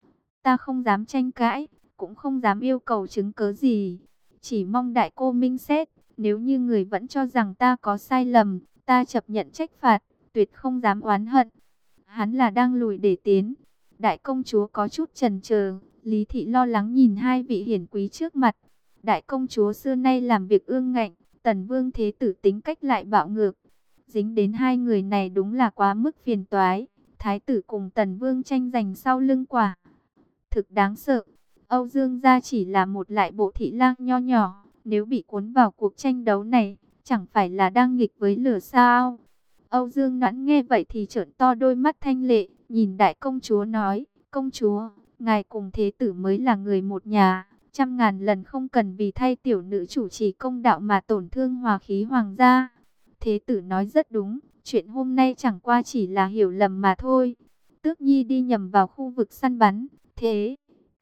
ta không dám tranh cãi, cũng không dám yêu cầu chứng cớ gì. Chỉ mong đại cô minh xét, nếu như người vẫn cho rằng ta có sai lầm, ta chấp nhận trách phạt, tuyệt không dám oán hận. Hắn là đang lùi để tiến. Đại công chúa có chút chần chờ, Lý Thị lo lắng nhìn hai vị hiển quý trước mặt. Đại công chúa xưa nay làm việc ương ngạnh, Tần Vương thế tử tính cách lại bạo ngược. Dính đến hai người này đúng là quá mức phiền toái. Thái tử cùng Tần Vương tranh giành sau lưng quả thực đáng sợ. Âu Dương gia chỉ là một lại bộ thị lang nho nhỏ, nếu bị cuốn vào cuộc tranh đấu này, chẳng phải là đang nghịch với lửa sao? Âu Dương Noãn nghe vậy thì trợn to đôi mắt thanh lệ, nhìn đại công chúa nói, công chúa, ngài cùng thế tử mới là người một nhà, trăm ngàn lần không cần vì thay tiểu nữ chủ trì công đạo mà tổn thương hòa khí hoàng gia. Thế tử nói rất đúng, chuyện hôm nay chẳng qua chỉ là hiểu lầm mà thôi. Tước Nhi đi nhầm vào khu vực săn bắn, thế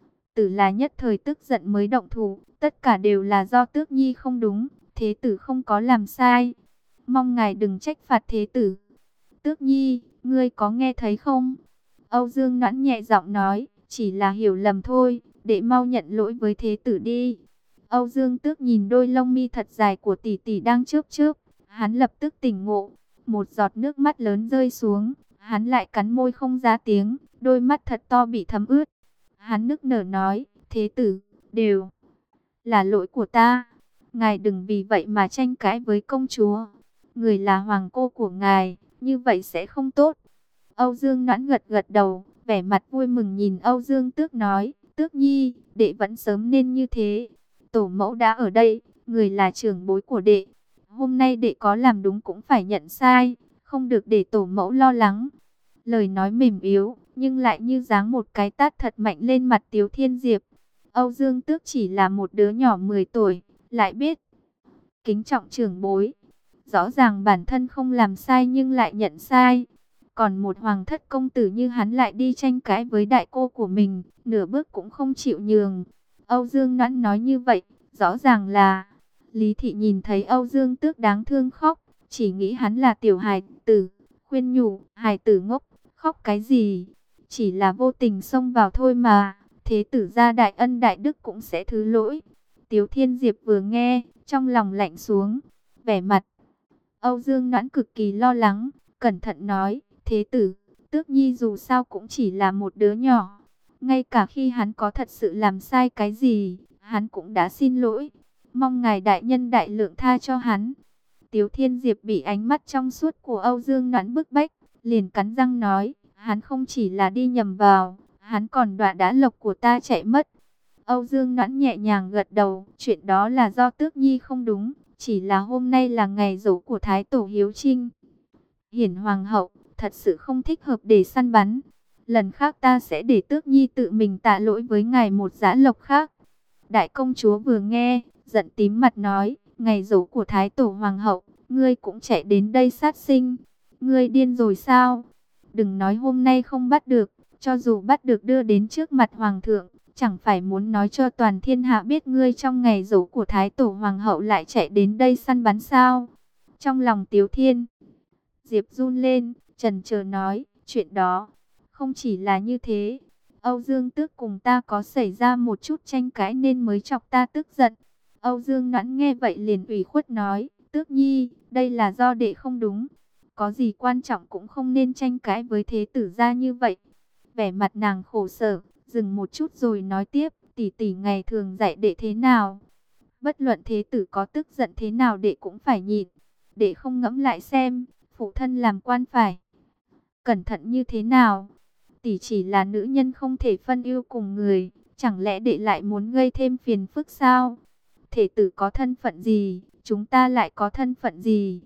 tử là nhất thời tức giận mới động thủ, tất cả đều là do Tước Nhi không đúng, thế tử không có làm sai. Mong ngài đừng trách phạt thế tử. Tước Nhi, ngươi có nghe thấy không? Âu Dương Noãn nhẹ giọng nói, chỉ là hiểu lầm thôi, để mau nhận lỗi với thế tử đi. Âu Dương Tước nhìn đôi lông mi thật dài của tỷ tỷ đang chớp chớp, hắn lập tức tỉnh ngộ, một giọt nước mắt lớn rơi xuống, hắn lại cắn môi không ra tiếng, đôi mắt thật to bị thấm ướt. Hắn nức nở nói, thế tử, đều là lỗi của ta. Ngài đừng vì vậy mà tranh cãi với công chúa. Người là hoàng cô của ngài, như vậy sẽ không tốt. Âu Dương Noãn gật gật đầu, vẻ mặt vui mừng nhìn Âu Dương Tước nói, Tước Nhi, đệ vẫn sớm nên như thế. Tổ mẫu đã ở đây, người là trưởng bối của đệ. Hôm nay đệ có làm đúng cũng phải nhận sai, không được để tổ mẫu lo lắng. Lời nói mềm yếu, nhưng lại như giáng một cái tát thật mạnh lên mặt Tiếu Thiên Diệp. Âu Dương Tước chỉ là một đứa nhỏ mười tuổi, lại biết kính trọng trưởng bối. Rõ ràng bản thân không làm sai nhưng lại nhận sai. Còn một hoàng thất công tử như hắn lại đi tranh cãi với đại cô của mình, nửa bước cũng không chịu nhường. Âu Dương Noãn nói như vậy, rõ ràng là Lý Thị nhìn thấy Âu Dương Tước đáng thương khóc, chỉ nghĩ hắn là tiểu hài tử, khuyên nhủ, hài tử ngốc, khóc cái gì, chỉ là vô tình xông vào thôi mà, thế tử gia đại ân đại đức cũng sẽ thứ lỗi. Tiếu Thiên Diệp vừa nghe, trong lòng lạnh xuống, vẻ mặt Âu Dương Noãn cực kỳ lo lắng, cẩn thận nói, thế tử, Tước Nhi dù sao cũng chỉ là một đứa nhỏ, ngay cả khi hắn có thật sự làm sai cái gì, hắn cũng đã xin lỗi, mong ngài đại nhân đại lượng tha cho hắn. Tiếu Thiên Diệp bị ánh mắt trong suốt của Âu Dương Noãn bức bách, liền cắn răng nói, hắn không chỉ là đi nhầm vào, hắn còn đọa đã lộc của ta chạy mất. Âu Dương Noãn nhẹ nhàng gật đầu, chuyện đó là do Tước Nhi không đúng, chỉ là hôm nay là ngày giỗ của Thái Tổ Hiếu Trinh. Hiển Hoàng hậu, thật sự không thích hợp để săn bắn. Lần khác ta sẽ để Tước Nhi tự mình tạ lỗi với ngài một giã lộc khác. Đại công chúa vừa nghe, giận tím mặt nói, ngày giỗ của Thái Tổ Hoàng hậu, ngươi cũng chạy đến đây sát sinh. Ngươi điên rồi sao? Đừng nói hôm nay không bắt được, cho dù bắt được đưa đến trước mặt Hoàng thượng, chẳng phải muốn nói cho toàn thiên hạ biết ngươi trong ngày giỗ của Thái Tổ Hoàng hậu lại chạy đến đây săn bắn sao? Trong lòng Tiếu Thiên Diệp run lên, chần chờ nói, chuyện đó không chỉ là như thế. Âu Dương Tước cùng ta có xảy ra một chút tranh cãi nên mới chọc ta tức giận. Âu Dương Noãn nghe vậy liền ủy khuất nói, Tước Nhi, đây là do đệ không đúng. Có gì quan trọng cũng không nên tranh cãi với thế tử gia như vậy. Vẻ mặt nàng khổ sở, dừng một chút rồi nói tiếp, tỷ tỷ ngày thường dạy đệ thế nào. Bất luận thế tử có tức giận thế nào đệ cũng phải nhịn. Đệ không ngẫm lại xem, phụ thân làm quan phải cẩn thận như thế nào. Tỷ chỉ là nữ nhân không thể phân ưu cùng người, chẳng lẽ đệ lại muốn gây thêm phiền phức sao? Thể tử có thân phận gì, chúng ta lại có thân phận gì?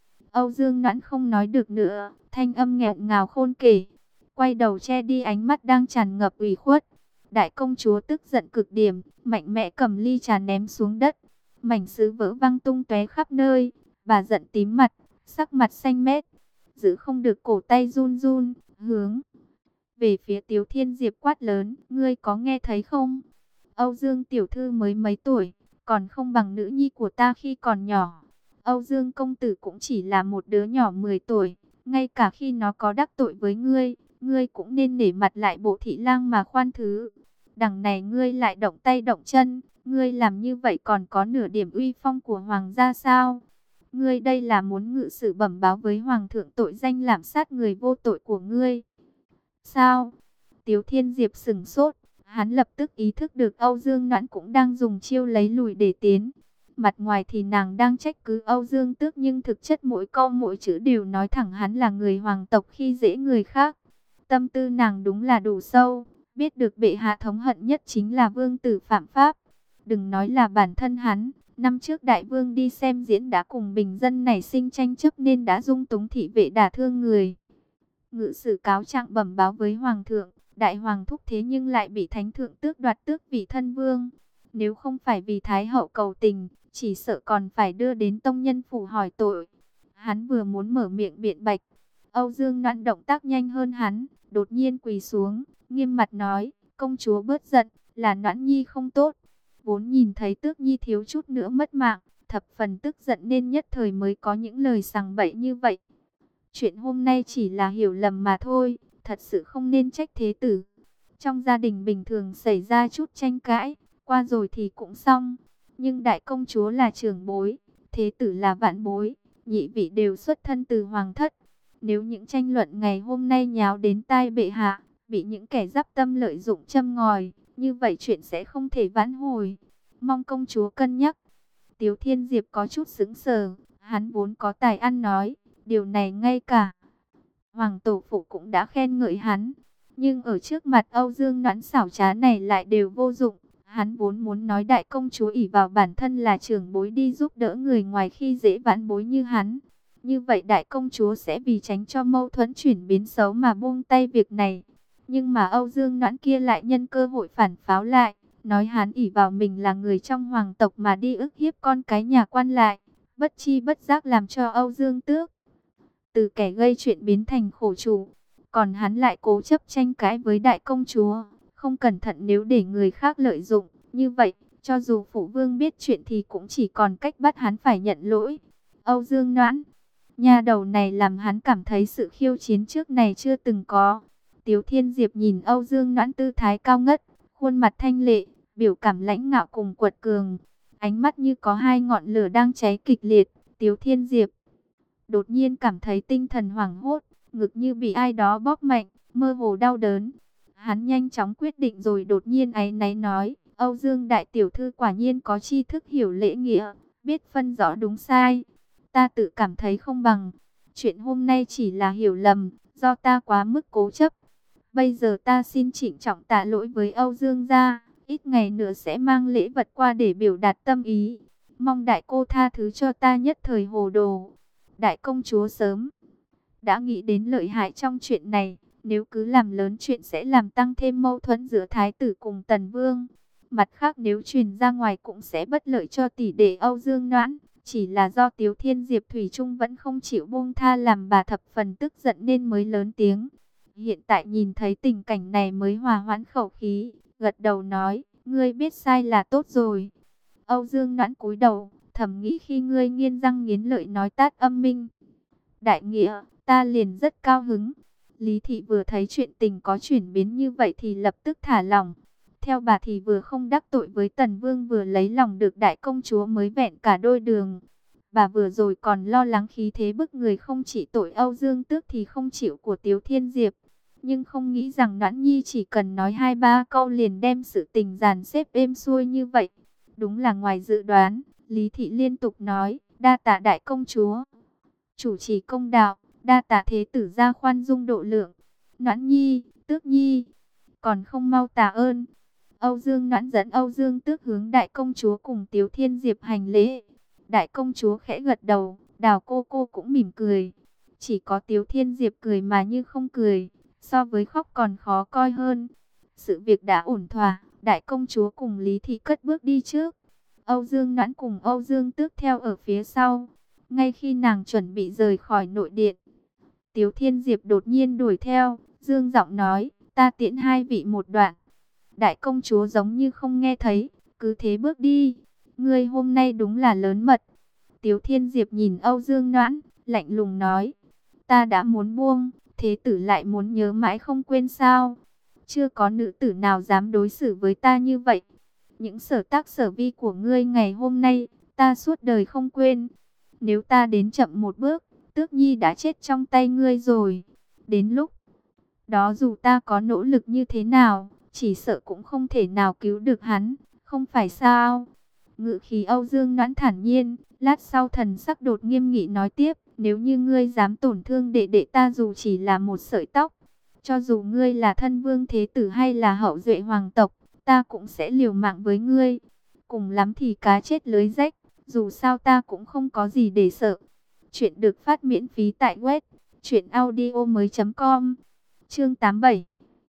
Âu Dương Noãn không nói được nữa, thanh âm nghẹn ngào khôn kể, quay đầu che đi ánh mắt đang tràn ngập ủy khuất. Đại công chúa tức giận cực điểm, mạnh mẽ cầm ly trà ném xuống đất, mảnh sứ vỡ văng tung tóe khắp nơi. Bà giận tím mặt, sắc mặt xanh mét, giữ không được cổ tay run run, hướng về phía Tiếu Thiên Diệp quát lớn, ngươi có nghe thấy không? Âu Dương tiểu thư mới mấy tuổi, còn không bằng nữ nhi của ta khi còn nhỏ. Âu Dương công tử cũng chỉ là một đứa nhỏ mười tuổi, ngay cả khi nó có đắc tội với ngươi, ngươi cũng nên nể mặt lại bộ thị lang mà khoan thứ. Đằng này ngươi lại động tay động chân, ngươi làm như vậy còn có nửa điểm uy phong của hoàng gia sao? Ngươi đây là muốn ngự sử bẩm báo với hoàng thượng tội danh lạm sát người vô tội của ngươi. Sao? Tiếu Thiên Diệp sững sốt, hắn lập tức ý thức được Âu Dương Noãn cũng đang dùng chiêu lấy lùi để tiến. Mặt ngoài thì nàng đang trách cứ Âu Dương Tước, nhưng thực chất mỗi câu mỗi chữ đều nói thẳng hắn là người hoàng tộc khi dễ người khác. Tâm tư nàng đúng là đủ sâu, biết được bệ hạ thống hận nhất chính là vương tử phạm pháp. Đừng nói là bản thân hắn, năm trước đại vương đi xem diễn đã cùng bình dân nảy sinh tranh chấp nên đã dung túng thị vệ đả thương người. Ngự sử cáo trạng bẩm báo với hoàng thượng, đại hoàng thúc thế nhưng lại bị thánh thượng tước đoạt tước vị thân vương. Nếu không phải vì thái hậu cầu tình, chỉ sợ còn phải đưa đến tông nhân phủ hỏi tội. Hắn vừa muốn mở miệng biện bạch, Âu Dương Noãn động tác nhanh hơn hắn, đột nhiên quỳ xuống, nghiêm mặt nói, công chúa bớt giận, là Noãn Nhi không tốt. Vốn nhìn thấy Tước Nhi thiếu chút nữa mất mạng, thập phần tức giận nên nhất thời mới có những lời sằng bậy như vậy. Chuyện hôm nay chỉ là hiểu lầm mà thôi, thật sự không nên trách thế tử. Trong gia đình bình thường xảy ra chút tranh cãi, qua rồi thì cũng xong. Nhưng đại công chúa là trưởng bối, thế tử là vạn bối, nhị vị đều xuất thân từ hoàng thất. Nếu những tranh luận ngày hôm nay nháo đến tai bệ hạ, bị những kẻ giáp tâm lợi dụng châm ngòi, như vậy chuyện sẽ không thể vãn hồi. Mong công chúa cân nhắc. Tiếu Thiên Diệp có chút sững sờ, hắn vốn có tài ăn nói, điều này ngay cả hoàng tổ phụ cũng đã khen ngợi hắn. Nhưng ở trước mặt Âu Dương Noãn xảo trá này lại đều vô dụng. Hắn vốn muốn nói đại công chúa ỷ vào bản thân là trưởng bối đi giúp đỡ người ngoài khi dễ vãn bối như hắn. Như vậy đại công chúa sẽ vì tránh cho mâu thuẫn chuyển biến xấu mà buông tay việc này. Nhưng mà Âu Dương Noãn kia lại nhân cơ hội phản pháo lại, nói hắn ỷ vào mình là người trong hoàng tộc mà đi ức hiếp con cái nhà quan lại, bất chi bất giác làm cho Âu Dương Tước từ kẻ gây chuyện biến thành khổ chủ. Còn hắn lại cố chấp tranh cãi với đại công chúa, không cẩn thận nếu để người khác lợi dụng, như vậy, cho dù phụ vương biết chuyện thì cũng chỉ còn cách bắt hắn phải nhận lỗi. Âu Dương Noãn, Nha đầu này làm hắn cảm thấy sự khiêu chiến trước này chưa từng có. Tiếu Thiên Diệp nhìn Âu Dương Noãn tư thái cao ngất, khuôn mặt thanh lệ, biểu cảm lãnh ngạo cùng quật cường, ánh mắt như có hai ngọn lửa đang cháy kịch liệt. Tiếu Thiên Diệp đột nhiên cảm thấy tinh thần hoảng hốt, ngực như bị ai đó bóp mạnh, mơ hồ đau đớn. Hắn nhanh chóng quyết định rồi đột nhiên áy náy nói, Âu Dương đại tiểu thư quả nhiên có tri thức hiểu lễ nghĩa, biết phân rõ đúng sai. Ta tự cảm thấy không bằng. Chuyện hôm nay chỉ là hiểu lầm, do ta quá mức cố chấp. Bây giờ ta xin trịnh trọng tạ lỗi với Âu Dương gia, ít ngày nữa sẽ mang lễ vật qua để biểu đạt tâm ý. Mong đại cô tha thứ cho ta nhất thời hồ đồ. Đại công chúa sớm đã nghĩ đến lợi hại trong chuyện này, nếu cứ làm lớn chuyện sẽ làm tăng thêm mâu thuẫn giữa thái tử cùng tần vương. Mặt khác nếu truyền ra ngoài cũng sẽ bất lợi cho tỷ đệ Âu Dương Noãn. Chỉ là do Tiếu Thiên Diệp thủy chung vẫn không chịu buông tha làm bà thập phần tức giận nên mới lớn tiếng. Hiện tại nhìn thấy tình cảnh này mới hòa hoãn khẩu khí, gật đầu nói, ngươi biết sai là tốt rồi. Âu Dương Noãn cúi đầu, thầm nghĩ khi ngươi nghiến răng nghiến lợi nói tát âm minh đại nghĩa, ta liền rất cao hứng. Lý thị vừa thấy chuyện tình có chuyển biến như vậy thì lập tức thả lòng. Theo bà thì vừa không đắc tội với Tần Vương vừa lấy lòng được đại công chúa mới vẹn cả đôi đường. Bà vừa rồi còn lo lắng khí thế bức người không chỉ tội Âu Dương Tước thì không chịu của Tiếu Thiên Diệp. Nhưng không nghĩ rằng Noãn Nhi chỉ cần nói hai ba câu liền đem sự tình dàn xếp êm xuôi như vậy. Đúng là ngoài dự đoán, Lý thị liên tục nói, đa tạ đại công chúa. Chủ trì công đạo, đa tạ thế tử gia khoan dung độ lượng. Noãn Nhi, Tước Nhi, còn không mau tạ ơn. Âu Dương Noãn dẫn Âu Dương Tước hướng đại công chúa cùng Tiếu Thiên Diệp hành lễ. Đại công chúa khẽ gật đầu, Đào cô cô cũng mỉm cười. Chỉ có Tiếu Thiên Diệp cười mà như không cười, so với khóc còn khó coi hơn. Sự việc đã ổn thỏa, đại công chúa cùng Lý thị cất bước đi trước. Âu Dương Noãn cùng Âu Dương Tước theo ở phía sau. Ngay khi nàng chuẩn bị rời khỏi nội điện, Tiếu Thiên Diệp đột nhiên đuổi theo, dương giọng nói, ta tiễn hai vị một đoạn. Đại công chúa giống như không nghe thấy, cứ thế bước đi. Ngươi hôm nay đúng là lớn mật. Tiếu Thiên Diệp nhìn Âu Dương Noãn, lạnh lùng nói, ta đã muốn buông, thế tử lại muốn nhớ mãi không quên sao? Chưa có nữ tử nào dám đối xử với ta như vậy. Những sở tác sở vi của ngươi ngày hôm nay, ta suốt đời không quên. Nếu ta đến chậm một bước, Tước Nhi đã chết trong tay ngươi rồi. Đến lúc đó dù ta có nỗ lực như thế nào, chỉ sợ cũng không thể nào cứu được hắn, không phải sao? Ngự khí Âu Dương Noãn thản nhiên, lát sau thần sắc đột nghiêm nghị nói tiếp, nếu như ngươi dám tổn thương đệ đệ ta dù chỉ là một sợi tóc, cho dù ngươi là thân vương thế tử hay là hậu duệ hoàng tộc, ta cũng sẽ liều mạng với ngươi. Cùng lắm thì cá chết lưới rách, dù sao ta cũng không có gì để sợ. Chuyện được phát miễn phí tại web truyện audio mới chấm com. Chương tám mươi bảy